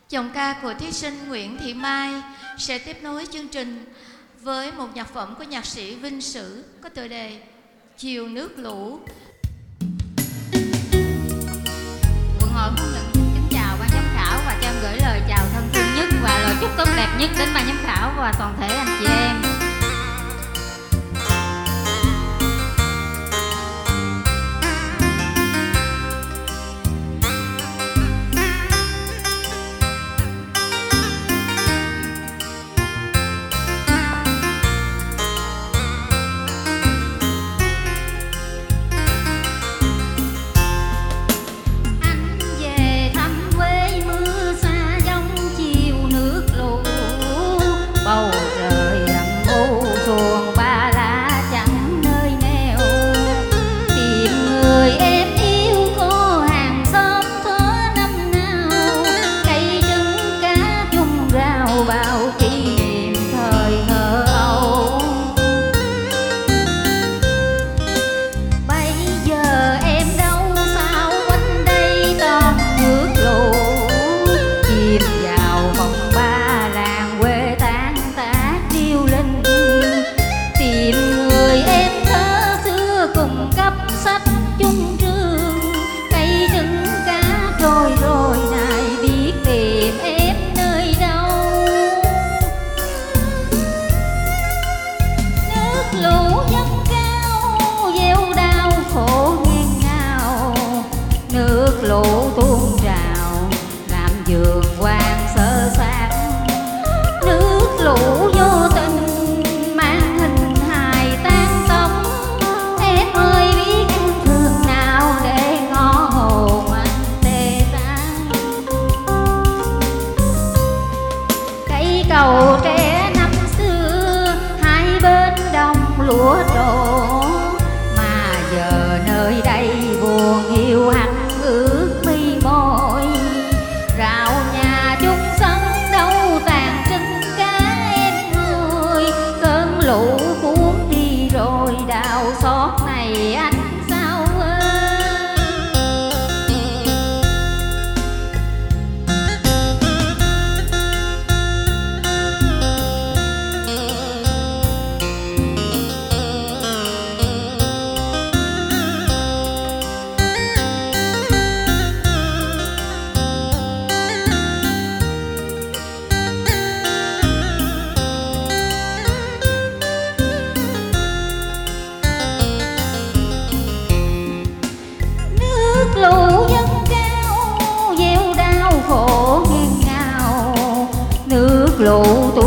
Giọng ca của thí sinh Nguyễn Thị Mai sẽ tiếp nối chương trình với một nhạc phẩm của nhạc sĩ Vinh Sử có tựa đề Chiều Nước Lũ. Quận hội muốn nhận kính chào ban giám khảo và cho em gửi lời chào thân thương nhất và lời chúc tốt đẹp nhất đến ban giám khảo và toàn thể anh chị em. Bầu trời rậm u xuồng ba lá chẳng nơi neo, tìm người em yêu cô hàng xóm thớ năm nào, cây trứng cá chung rau bao kỷ niệm thời thơ ấu. Bây giờ em đâu sao quanh đây toàn nước lũ, chìm vào vòng ba làng quê tìm người em thơ xưa cùng cấp sách chung trường, cây trứng cá trôi rồi này biết tìm em nơi đâu. Nước lũ dâng cao gieo đau khổ nghẹn ngào, nước lũ tuôn trào làm vườn hoang sơ sát, nước lũ vô tình cầu tre năm xưa hai bên đồng lúa đổ, mà giờ nơi đây buồn hiu hắt ướt mi môi, rào nhà chung sân đâu tàn trứng cá em ơi, cơn lũ cuốn đi rồi đau xót này anh sao ơi. Lũ dâng cao gieo đau khổ nghẹn ngào, nước lũ